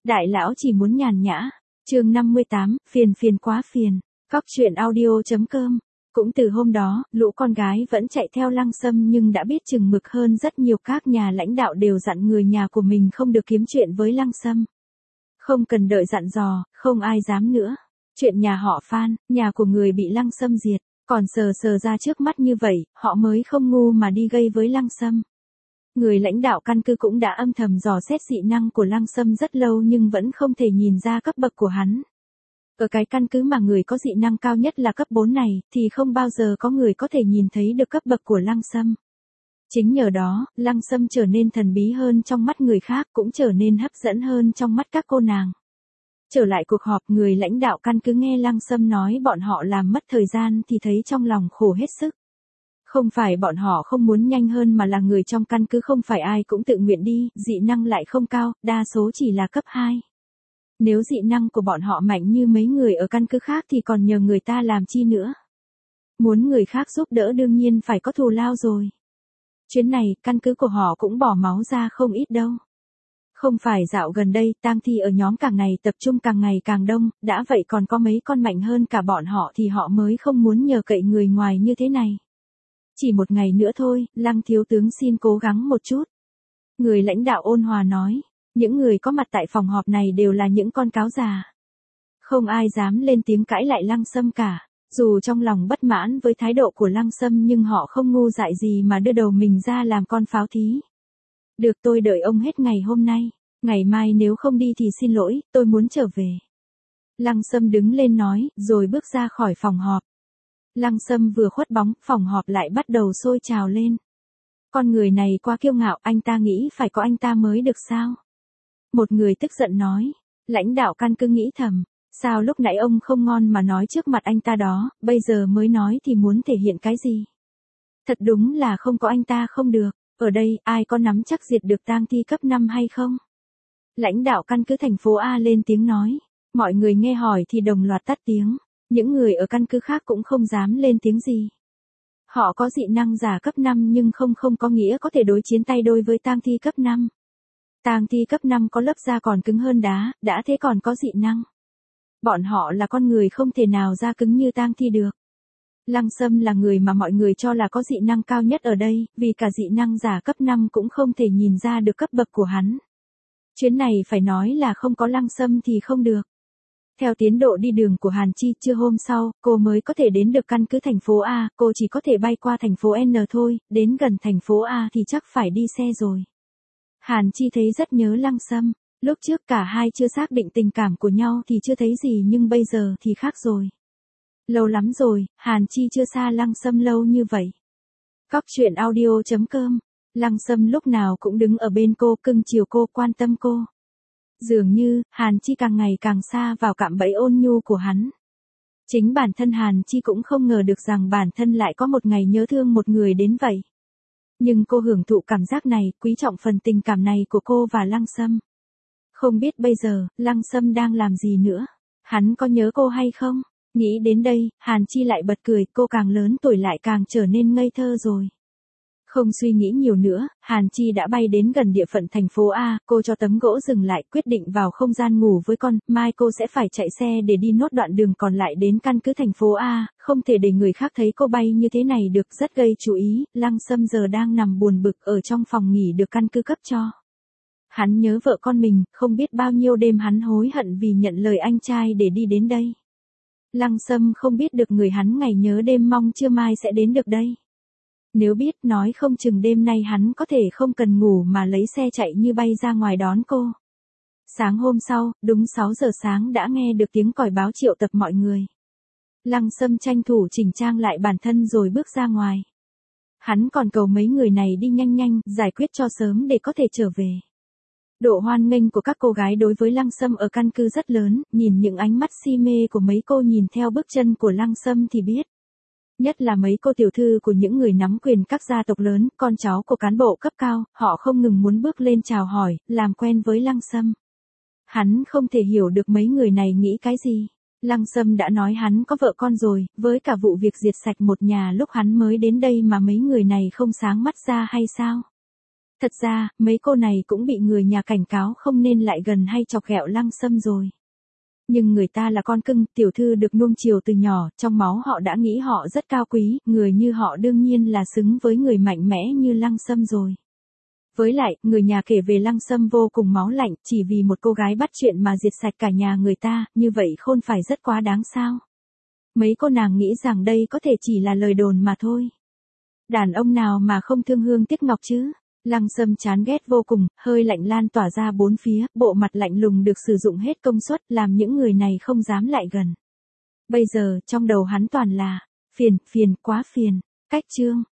Đại lão chỉ muốn nhàn nhã. Chương 58, phiền phiền quá phiền. Cóc truyện audio.com. Cũng từ hôm đó, lũ con gái vẫn chạy theo Lăng Sâm nhưng đã biết chừng mực hơn rất nhiều, các nhà lãnh đạo đều dặn người nhà của mình không được kiếm chuyện với Lăng Sâm. Không cần đợi dặn dò, không ai dám nữa. Chuyện nhà họ Phan, nhà của người bị Lăng Sâm diệt, còn sờ ra trước mắt như vậy, họ mới không ngu mà đi gây với Lăng Sâm. Người lãnh đạo căn cứ cũng đã âm thầm dò xét dị năng của Lăng Sâm rất lâu nhưng vẫn không thể nhìn ra cấp bậc của hắn. Ở cái căn cứ mà người có dị năng cao nhất là cấp 4 này, thì không bao giờ có người có thể nhìn thấy được cấp bậc của Lăng Sâm. Chính nhờ đó, Lăng Sâm trở nên thần bí hơn trong mắt người khác, cũng trở nên hấp dẫn hơn trong mắt các cô nàng. Trở lại cuộc họp, người lãnh đạo căn cứ nghe Lăng Sâm nói bọn họ làm mất thời gian thì thấy trong lòng khổ hết sức. Không phải bọn họ không muốn nhanh hơn mà là người trong căn cứ không phải ai cũng tự nguyện đi, dị năng lại không cao, đa số chỉ là cấp 2. Nếu dị năng của bọn họ mạnh như mấy người ở căn cứ khác thì còn nhờ người ta làm chi nữa. Muốn người khác giúp đỡ đương nhiên phải có thù lao rồi. Chuyến này, căn cứ của họ cũng bỏ máu ra không ít đâu. Không phải dạo gần đây, tang thi ở nhóm càng ngày tập trung càng ngày càng đông, đã vậy còn có mấy con mạnh hơn cả bọn họ thì họ mới không muốn nhờ cậy người ngoài như thế này. Chỉ một ngày nữa thôi, Lăng thiếu tướng xin cố gắng một chút. Người lãnh đạo ôn hòa nói, những người có mặt tại phòng họp này đều là những con cáo già. Không ai dám lên tiếng cãi lại Lăng Sâm cả, dù trong lòng bất mãn với thái độ của Lăng Sâm nhưng họ không ngu dại gì mà đưa đầu mình ra làm con pháo thí. Được, tôi đợi ông hết ngày hôm nay, ngày mai nếu không đi thì xin lỗi, tôi muốn trở về. Lăng Sâm đứng lên nói, rồi bước ra khỏi phòng họp. Lăng Sâm vừa khuất bóng, phòng họp lại bắt đầu sôi trào lên. Con người này quá kiêu ngạo, anh ta nghĩ phải có anh ta mới được sao? Một người tức giận nói, lãnh đạo căn cứ nghĩ thầm, sao lúc nãy ông không ngon mà nói trước mặt anh ta đó, bây giờ mới nói thì muốn thể hiện cái gì? Thật đúng là không có anh ta không được, ở đây ai có nắm chắc diệt được tang thi cấp 5 hay không? Lãnh đạo căn cứ thành phố A lên tiếng nói, mọi người nghe hỏi thì đồng loạt tắt tiếng. Những người ở căn cứ khác cũng không dám lên tiếng gì. Họ có dị năng giả cấp 5 nhưng không có nghĩa có thể đối chiến tay đôi với tang thi cấp 5. Tang thi cấp 5 có lớp da còn cứng hơn đá, đã thế còn có dị năng. Bọn họ là con người không thể nào da cứng như tang thi được. Lăng Sâm là người mà mọi người cho là có dị năng cao nhất ở đây, vì cả dị năng giả cấp 5 cũng không thể nhìn ra được cấp bậc của hắn. Chuyến này phải nói là không có Lăng Sâm thì không được. Theo tiến độ đi đường của Hàn Chi, trưa hôm sau, cô mới có thể đến được căn cứ thành phố A, cô chỉ có thể bay qua thành phố N thôi, đến gần thành phố A thì chắc phải đi xe rồi. Hàn Chi thấy rất nhớ Lăng Sâm, lúc trước cả hai chưa xác định tình cảm của nhau thì chưa thấy gì nhưng bây giờ thì khác rồi. Lâu lắm rồi, Hàn Chi chưa xa Lăng Sâm lâu như vậy. Cóc truyện audio.com. Lăng Sâm lúc nào cũng đứng ở bên cô, cưng chiều cô, quan tâm cô. Dường như, Hàn Chi càng ngày càng xa vào cạm bẫy ôn nhu của hắn. Chính bản thân Hàn Chi cũng không ngờ được rằng bản thân lại có một ngày nhớ thương một người đến vậy. Nhưng cô hưởng thụ cảm giác này, quý trọng phần tình cảm này của cô và Lăng Sâm. Không biết bây giờ, Lăng Sâm đang làm gì nữa? Hắn có nhớ cô hay không? Nghĩ đến đây, Hàn Chi lại bật cười, cô càng lớn tuổi lại càng trở nên ngây thơ rồi. Không suy nghĩ nhiều nữa, Hàn Chi đã bay đến gần địa phận thành phố A, cô cho tấm gỗ dừng lại, quyết định vào không gian ngủ với con, mai cô sẽ phải chạy xe để đi nốt đoạn đường còn lại đến căn cứ thành phố A, không thể để người khác thấy cô bay như thế này được, rất gây chú ý. Lăng Sâm giờ đang nằm buồn bực ở trong phòng nghỉ được căn cứ cấp cho. Hắn nhớ vợ con mình, không biết bao nhiêu đêm hắn hối hận vì nhận lời anh trai để đi đến đây. Lăng Sâm không biết được người hắn ngày nhớ đêm mong trưa mai sẽ đến được đây. Nếu biết nói không chừng đêm nay hắn có thể không cần ngủ mà lấy xe chạy như bay ra ngoài đón cô. Sáng hôm sau, đúng 6 giờ sáng đã nghe được tiếng còi báo triệu tập mọi người. Lăng Sâm tranh thủ chỉnh trang lại bản thân rồi bước ra ngoài. Hắn còn cầu mấy người này đi nhanh giải quyết cho sớm để có thể trở về. Độ hoan nghênh của các cô gái đối với Lăng Sâm ở căn cứ rất lớn, nhìn những ánh mắt si mê của mấy cô nhìn theo bước chân của Lăng Sâm thì biết. Nhất là mấy cô tiểu thư của những người nắm quyền các gia tộc lớn, con cháu của cán bộ cấp cao, họ không ngừng muốn bước lên chào hỏi, làm quen với Lăng Sâm. Hắn không thể hiểu được mấy người này nghĩ cái gì. Lăng Sâm đã nói hắn có vợ con rồi, với cả vụ việc diệt sạch một nhà lúc hắn mới đến đây mà mấy người này không sáng mắt ra hay sao? Thật ra, mấy cô này cũng bị người nhà cảnh cáo không nên lại gần hay chọc ghẹo Lăng Sâm rồi. Nhưng người ta là con cưng, tiểu thư được nuông chiều từ nhỏ, trong máu họ đã nghĩ họ rất cao quý, người như họ đương nhiên là xứng với người mạnh mẽ như Lăng Sâm rồi. Với lại, người nhà kể về Lăng Sâm vô cùng máu lạnh, chỉ vì một cô gái bắt chuyện mà diệt sạch cả nhà người ta, như vậy không phải rất quá đáng sao? Mấy cô nàng nghĩ rằng đây có thể chỉ là lời đồn mà thôi. Đàn ông nào mà không thương hương tiếc ngọc chứ? Lăng Sâm chán ghét vô cùng, hơi lạnh lan tỏa ra bốn phía, bộ mặt lạnh lùng được sử dụng hết công suất, làm những người này không dám lại gần. Bây giờ, trong đầu hắn toàn là, phiền, quá phiền. Cách chương.